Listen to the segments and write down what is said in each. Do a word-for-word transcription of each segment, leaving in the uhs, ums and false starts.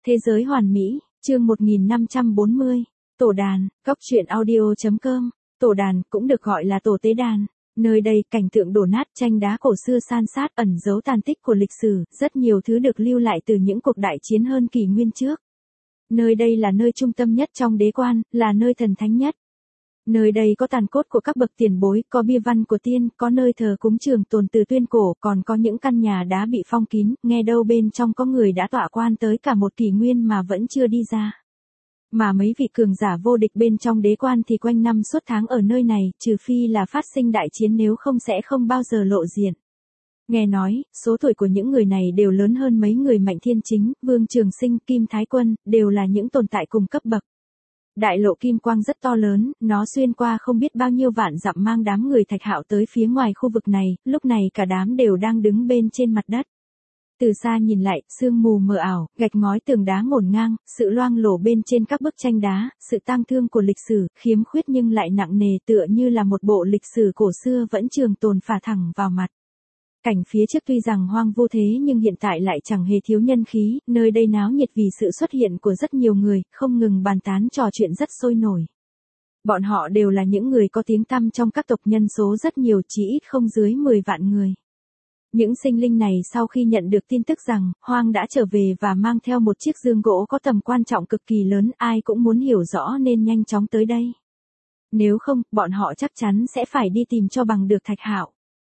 Thế giới hoàn mỹ, chương một nghìn năm trăm bốn mươi. Tổ đàn, góc truyện audio.com. Tổ đàn cũng được gọi là tổ tế đàn. Nơi đây cảnh tượng đổ nát, tranh đá cổ xưa san sát, ẩn dấu tàn tích của lịch sử, rất nhiều thứ được lưu lại từ những cuộc đại chiến hơn kỷ nguyên trước. Nơi đây là nơi trung tâm nhất trong đế quan, là nơi thần thánh nhất. Nơi đây có tàn cốt của các bậc tiền bối, có bia văn của tiên, có nơi thờ cúng trường tồn từ tuyên cổ, còn có những căn nhà đá bị phong kín, nghe đâu bên trong có người đã tọa quan tới cả một kỷ nguyên mà vẫn chưa đi ra. Mà mấy vị cường giả vô địch bên trong đế quan thì quanh năm suốt tháng ở nơi này, trừ phi là phát sinh đại chiến, nếu không sẽ không bao giờ lộ diện. Nghe nói, số tuổi của những người này đều lớn hơn mấy người Mạnh Thiên Chính, Vương Trường Sinh, Kim Thái Quân, đều là những tồn tại cùng cấp bậc. Đại lộ kim quang rất to lớn, nó xuyên qua không biết bao nhiêu vạn dặm mang đám người Thạch Hạo tới phía ngoài khu vực này, lúc này cả đám đều đang đứng bên trên mặt đất. Từ xa nhìn lại, sương mù mờ ảo, gạch ngói tường đá ngổn ngang, sự loang lổ bên trên các bức tranh đá, sự tang thương của lịch sử, khiếm khuyết nhưng lại nặng nề, tựa như là một bộ lịch sử cổ xưa vẫn trường tồn phả thẳng vào mặt. Cảnh phía trước tuy rằng hoang vu thế nhưng hiện tại lại chẳng hề thiếu nhân khí, nơi đây náo nhiệt vì sự xuất hiện của rất nhiều người, không ngừng bàn tán trò chuyện rất sôi nổi. Bọn họ đều là những người có tiếng tăm trong các tộc, nhân số rất nhiều, chỉ ít không dưới mười vạn người. Những sinh linh này sau khi nhận được tin tức rằng Hoang đã trở về và mang theo một chiếc dương gỗ có tầm quan trọng cực kỳ lớn, ai cũng muốn hiểu rõ nên nhanh chóng tới đây. Nếu không, bọn họ chắc chắn sẽ phải đi tìm cho bằng được Thạch Hạo.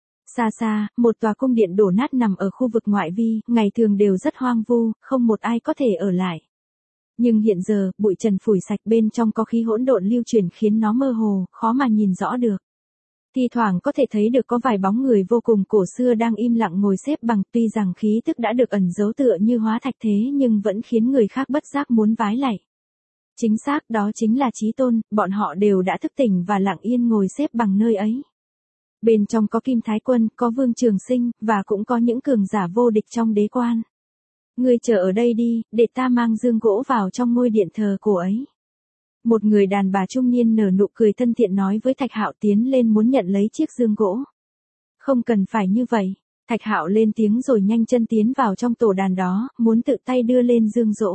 Xa xa, một tòa cung điện đổ nát nằm ở khu vực ngoại vi, ngày thường đều rất hoang vu, không một ai có thể ở lại. Nhưng hiện giờ, bụi trần phủi sạch, bên trong có khí hỗn độn lưu chuyển khiến nó mơ hồ, khó mà nhìn rõ được. Thi thoảng có thể thấy được có vài bóng người vô cùng cổ xưa đang im lặng ngồi xếp bằng, tuy rằng khí tức đã được ẩn giấu tựa như hóa thạch thế nhưng vẫn khiến người khác bất giác muốn vái lạy. Chính xác, đó chính là Chí Tôn, bọn họ đều đã thức tỉnh và lặng yên ngồi xếp bằng nơi ấy. Bên trong có Kim Thái Quân, có Vương Trường Sinh, và cũng có những cường giả vô địch trong đế quan. Ngươi chờ ở đây đi, để ta mang dương gỗ vào trong ngôi điện thờ cổ ấy. Một người đàn bà trung niên nở nụ cười thân thiện nói với Thạch Hạo, tiến lên muốn nhận lấy chiếc dương gỗ. Không cần phải như vậy. Thạch Hạo lên tiếng rồi nhanh chân tiến vào trong tổ đàn đó, muốn tự tay đưa lên dương gỗ.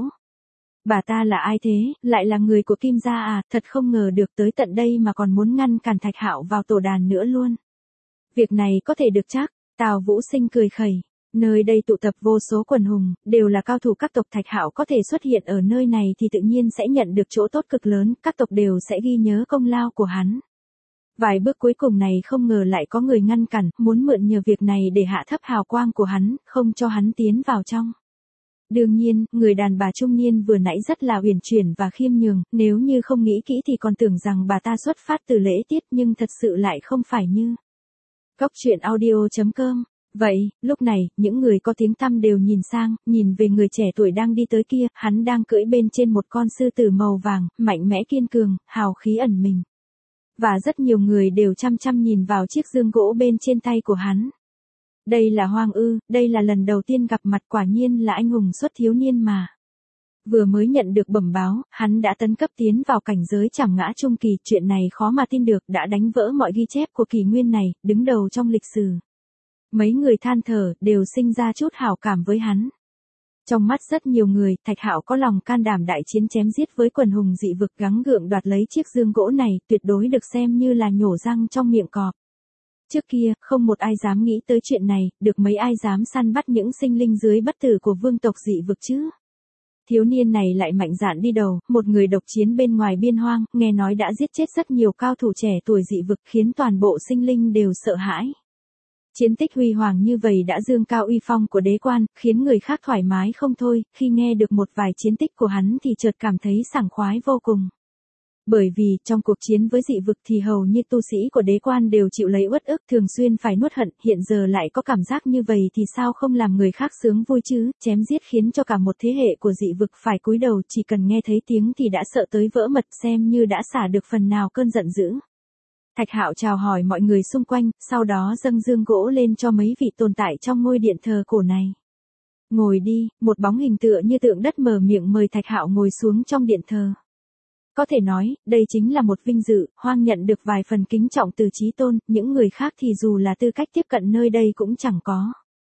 Bà ta là ai thế, lại là người của Kim gia à, thật không ngờ được tới tận đây mà còn muốn ngăn cản Thạch Hạo vào tổ đàn nữa luôn. Việc này có thể được chắc, Tào Vũ Sinh cười khẩy. Nơi đây tụ tập vô số quần hùng, đều là cao thủ các tộc, Thạch Hạo có thể xuất hiện ở nơi này thì tự nhiên sẽ nhận được chỗ tốt cực lớn, các tộc đều sẽ ghi nhớ công lao của hắn. Vài bước cuối cùng này không ngờ lại có người ngăn cản, muốn mượn nhờ việc này để hạ thấp hào quang của hắn, không cho hắn tiến vào trong. Đương nhiên, người đàn bà trung niên vừa nãy rất là uyển chuyển và khiêm nhường, nếu như không nghĩ kỹ thì còn tưởng rằng bà ta xuất phát từ lễ tiết, nhưng thật sự lại không phải như. Góc truyện audio.com. Vậy, lúc này, những người có tiếng tăm đều nhìn sang, nhìn về người trẻ tuổi đang đi tới kia, hắn đang cưỡi bên trên một con sư tử màu vàng, mạnh mẽ kiên cường, hào khí ẩn mình. Và rất nhiều người đều chăm chăm nhìn vào chiếc dương gỗ bên trên tay của hắn. Đây là Hoang ư, đây là lần đầu tiên gặp mặt, quả nhiên là anh hùng xuất thiếu niên mà. Vừa mới nhận được bẩm báo, hắn đã tấn cấp tiến vào cảnh giới trảm ngã trung kỳ, chuyện này khó mà tin được, đã đánh vỡ mọi ghi chép của kỷ nguyên này, đứng đầu trong lịch sử. Mấy người than thở, đều sinh ra chút hảo cảm với hắn. Trong mắt rất nhiều người, Thạch Hạo có lòng can đảm đại chiến chém giết với quần hùng dị vực, gắng gượng đoạt lấy chiếc dương gỗ này, tuyệt đối được xem như là nhổ răng trong miệng cọp. Trước kia, không một ai dám nghĩ tới chuyện này, được mấy ai dám săn bắt những sinh linh dưới bất tử của vương tộc dị vực chứ. Thiếu niên này lại mạnh dạn đi đầu, một người độc chiến bên ngoài biên hoang, nghe nói đã giết chết rất nhiều cao thủ trẻ tuổi dị vực, khiến toàn bộ sinh linh đều sợ hãi. Chiến tích huy hoàng như vậy đã dương cao uy phong của đế quan, khiến người khác thoải mái không thôi, khi nghe được một vài chiến tích của hắn thì chợt cảm thấy sảng khoái vô cùng. Bởi vì, trong cuộc chiến với dị vực thì hầu như tu sĩ của đế quan đều chịu lấy uất ức, thường xuyên phải nuốt hận, hiện giờ lại có cảm giác như vậy thì sao không làm người khác sướng vui chứ, chém giết khiến cho cả một thế hệ của dị vực phải cúi đầu, chỉ cần nghe thấy tiếng thì đã sợ tới vỡ mật, xem như đã xả được phần nào cơn giận dữ. Thạch Hạo chào hỏi mọi người xung quanh, sau đó dâng dương gỗ lên cho mấy vị tồn tại trong ngôi điện thờ cổ này. Ngồi đi, một bóng hình tựa như tượng đất mở miệng mời Thạch Hạo ngồi xuống trong điện thờ. Có thể nói, đây chính là một vinh dự, Hoang nhận được vài phần kính trọng từ Chí Tôn, những người khác thì dù là tư cách tiếp cận nơi đây cũng chẳng có.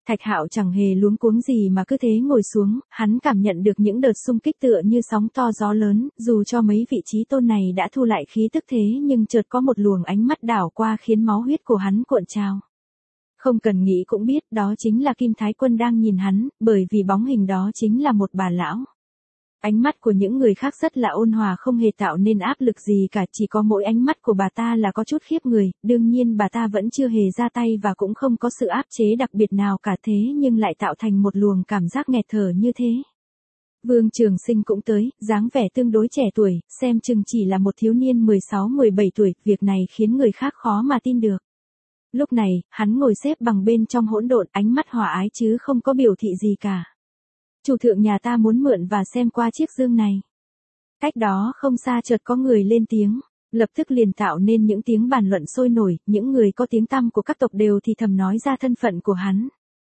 Thạch Hạo chẳng hề luống cuống gì mà cứ thế ngồi xuống, hắn cảm nhận được những đợt xung kích tựa như sóng to gió lớn, dù cho mấy vị trí tôn này đã thu lại khí tức thế nhưng chợt có một luồng ánh mắt đảo qua khiến máu huyết của hắn cuộn trào. Không cần nghĩ cũng biết đó chính là Kim Thái Quân đang nhìn hắn, bởi vì bóng hình đó chính là một bà lão. Ánh mắt của những người khác rất là ôn hòa không hề tạo nên áp lực gì cả, chỉ có mỗi ánh mắt của bà ta là có chút khiếp người, đương nhiên bà ta vẫn chưa hề ra tay và cũng không có sự áp chế đặc biệt nào cả thế nhưng lại tạo thành một luồng cảm giác nghẹt thở như thế. Vương Trường Sinh cũng tới, dáng vẻ tương đối trẻ tuổi, xem chừng chỉ là một thiếu niên mười sáu mười bảy tuổi, việc này khiến người khác khó mà tin được. Lúc này, hắn ngồi xếp bằng bên trong hỗn độn, ánh mắt hòa ái chứ không có biểu thị gì cả. Chủ thượng nhà ta muốn mượn và xem qua chiếc dương này. Cách đó không xa chợt có người lên tiếng, lập tức liền tạo nên những tiếng bàn luận sôi nổi, những người có tiếng tăm của các tộc đều thì thầm nói ra thân phận của hắn.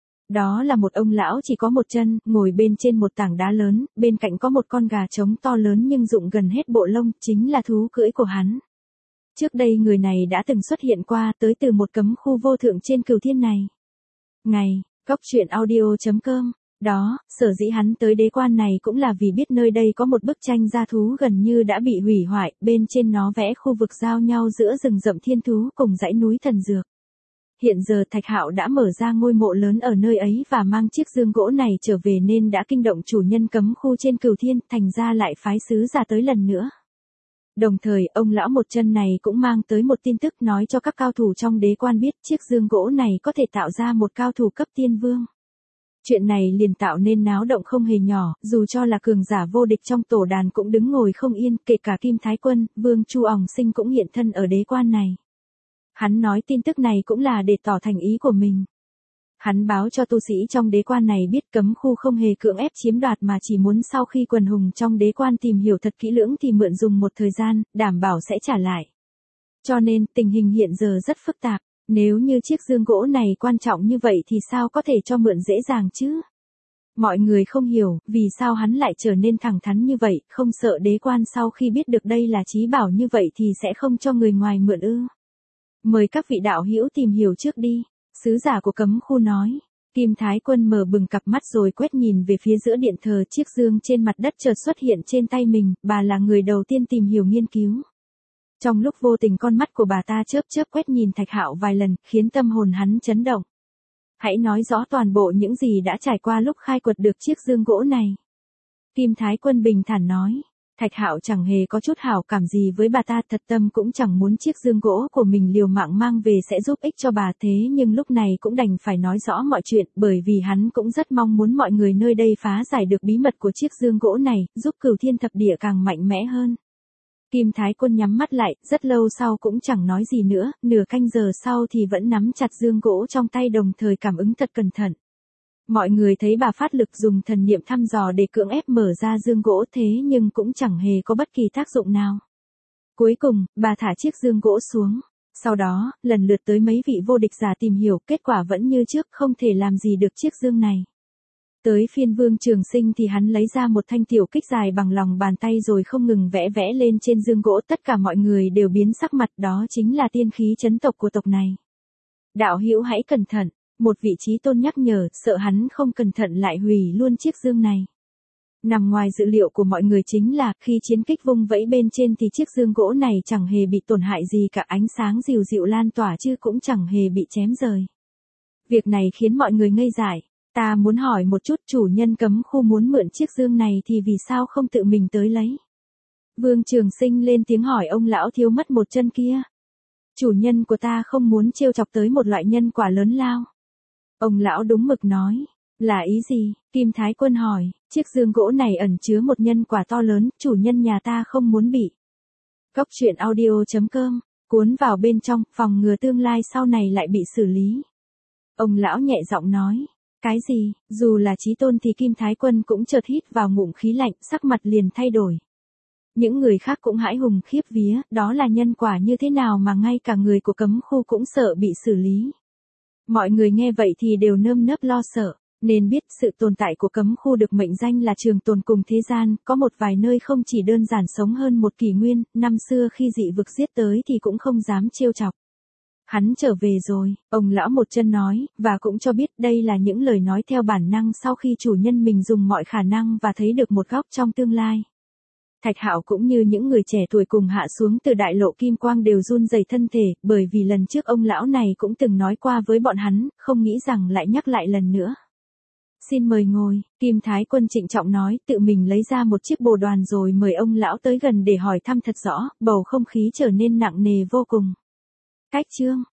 Đó là một ông lão chỉ có một chân, ngồi bên trên một tảng đá lớn, bên cạnh có một con gà trống to lớn nhưng rụng gần hết bộ lông, chính là thú cưỡi của hắn. Trước đây người này đã từng xuất hiện qua tới từ một cấm khu vô thượng trên cửu thiên này. Ngày, Cóc Truyện Audio chấm com. Đó, sở dĩ hắn tới đế quan này cũng là vì biết nơi đây có một bức tranh gia thú gần như đã bị hủy hoại, bên trên nó vẽ khu vực giao nhau giữa rừng rậm thiên thú cùng dãy núi thần dược. Hiện giờ Thạch Hạo đã mở ra ngôi mộ lớn ở nơi ấy và mang chiếc dương gỗ này trở về nên đã kinh động chủ nhân cấm khu trên cửu thiên, thành ra lại phái sứ giả tới lần nữa. Đồng thời, ông lão một chân này cũng mang tới một tin tức nói cho các cao thủ trong đế quan biết chiếc dương gỗ này có thể tạo ra một cao thủ cấp tiên vương. Chuyện này liền tạo nên náo động không hề nhỏ, dù cho là cường giả vô địch trong tổ đàn cũng đứng ngồi không yên, kể cả Kim Thái Quân, Vương Chu Òng Sinh cũng hiện thân ở đế quan này. Hắn nói tin tức này cũng là để tỏ thành ý của mình. Hắn báo cho tu sĩ trong đế quan này biết cấm khu không hề cưỡng ép chiếm đoạt mà chỉ muốn sau khi quần hùng trong đế quan tìm hiểu thật kỹ lưỡng thì mượn dùng một thời gian, đảm bảo sẽ trả lại. Cho nên tình hình hiện giờ rất phức tạp. Nếu như chiếc dương gỗ này quan trọng như vậy thì sao có thể cho mượn dễ dàng chứ? Mọi người không hiểu, vì sao hắn lại trở nên thẳng thắn như vậy, không sợ đế quan sau khi biết được đây là chí bảo như vậy thì sẽ không cho người ngoài mượn ư? Mời các vị đạo hữu tìm hiểu trước đi, sứ giả của cấm khu nói. Kim Thái Quân mở bừng cặp mắt rồi quét nhìn về phía giữa điện thờ, chiếc dương trên mặt đất chợt xuất hiện trên tay mình, bà là người đầu tiên tìm hiểu nghiên cứu. Trong lúc vô tình con mắt của bà ta chớp chớp quét nhìn Thạch Hạo vài lần, khiến tâm hồn hắn chấn động. Hãy nói rõ toàn bộ những gì đã trải qua lúc khai quật được chiếc dương gỗ này. Kim Thái Quân bình thản nói. Thạch Hạo chẳng hề có chút hảo cảm gì với bà ta, thật tâm cũng chẳng muốn chiếc dương gỗ của mình liều mạng mang về sẽ giúp ích cho bà, thế nhưng lúc này cũng đành phải nói rõ mọi chuyện, bởi vì hắn cũng rất mong muốn mọi người nơi đây phá giải được bí mật của chiếc dương gỗ này, giúp Cửu Thiên Thập Địa càng mạnh mẽ hơn. Kim Thái Quân nhắm mắt lại, rất lâu sau cũng chẳng nói gì nữa, nửa canh giờ sau thì vẫn nắm chặt dương gỗ trong tay đồng thời cảm ứng thật cẩn thận. Mọi người thấy bà phát lực dùng thần niệm thăm dò để cưỡng ép mở ra dương gỗ thế nhưng cũng chẳng hề có bất kỳ tác dụng nào. Cuối cùng, bà thả chiếc dương gỗ xuống. Sau đó, lần lượt tới mấy vị vô địch giả tìm hiểu, kết quả vẫn như trước, không thể làm gì được chiếc dương này. Tới phiên Vương Trường Sinh thì hắn lấy ra một thanh tiểu kích dài bằng lòng bàn tay rồi không ngừng vẽ vẽ lên trên dương gỗ, tất cả mọi người đều biến sắc mặt, đó chính là tiên khí chấn tộc của tộc này. Đạo hữu hãy cẩn thận, một vị trí tôn nhắc nhở, sợ hắn không cẩn thận lại hủy luôn chiếc dương này. Nằm ngoài dự liệu của mọi người chính là, khi chiến kích vung vẫy bên trên thì chiếc dương gỗ này chẳng hề bị tổn hại gì cả, ánh sáng dịu dịu lan tỏa chứ cũng chẳng hề bị chém rời. Việc này khiến mọi người ngây dại. Ta muốn hỏi một chút, chủ nhân cấm khu muốn mượn chiếc dương này thì vì sao không tự mình tới lấy? Vương Trường Sinh lên tiếng hỏi ông lão thiếu mất một chân kia. Chủ nhân của ta không muốn trêu chọc tới một loại nhân quả lớn lao. Ông lão đúng mực nói. Là ý gì? Kim Thái Quân hỏi. Chiếc dương gỗ này ẩn chứa một nhân quả to lớn, chủ nhân nhà ta không muốn bị. Cóc Truyện Audio chấm com. Cuốn vào bên trong, phòng ngừa tương lai sau này lại bị xử lý. Ông lão nhẹ giọng nói. Cái gì? Dù là chí tôn thì Kim Thái Quân cũng chợt hít vào ngụm khí lạnh, sắc mặt liền thay đổi. Những người khác cũng hãi hùng khiếp vía, đó là nhân quả như thế nào mà ngay cả người của cấm khu cũng sợ bị xử lý. Mọi người nghe vậy thì đều nơm nớp lo sợ, nên biết sự tồn tại của cấm khu được mệnh danh là trường tồn cùng thế gian, có một vài nơi không chỉ đơn giản sống hơn một kỷ nguyên, năm xưa khi dị vực giết tới thì cũng không dám trêu chọc. Hắn trở về rồi, ông lão một chân nói, và cũng cho biết đây là những lời nói theo bản năng sau khi chủ nhân mình dùng mọi khả năng và thấy được một góc trong tương lai. Thạch Hạo cũng như những người trẻ tuổi cùng hạ xuống từ đại lộ kim quang đều run rẩy thân thể, bởi vì lần trước ông lão này cũng từng nói qua với bọn hắn, không nghĩ rằng lại nhắc lại lần nữa. Xin mời ngồi, Kim Thái Quân trịnh trọng nói, tự mình lấy ra một chiếc bồ đoàn rồi mời ông lão tới gần để hỏi thăm thật rõ, bầu không khí trở nên nặng nề vô cùng. Cách chương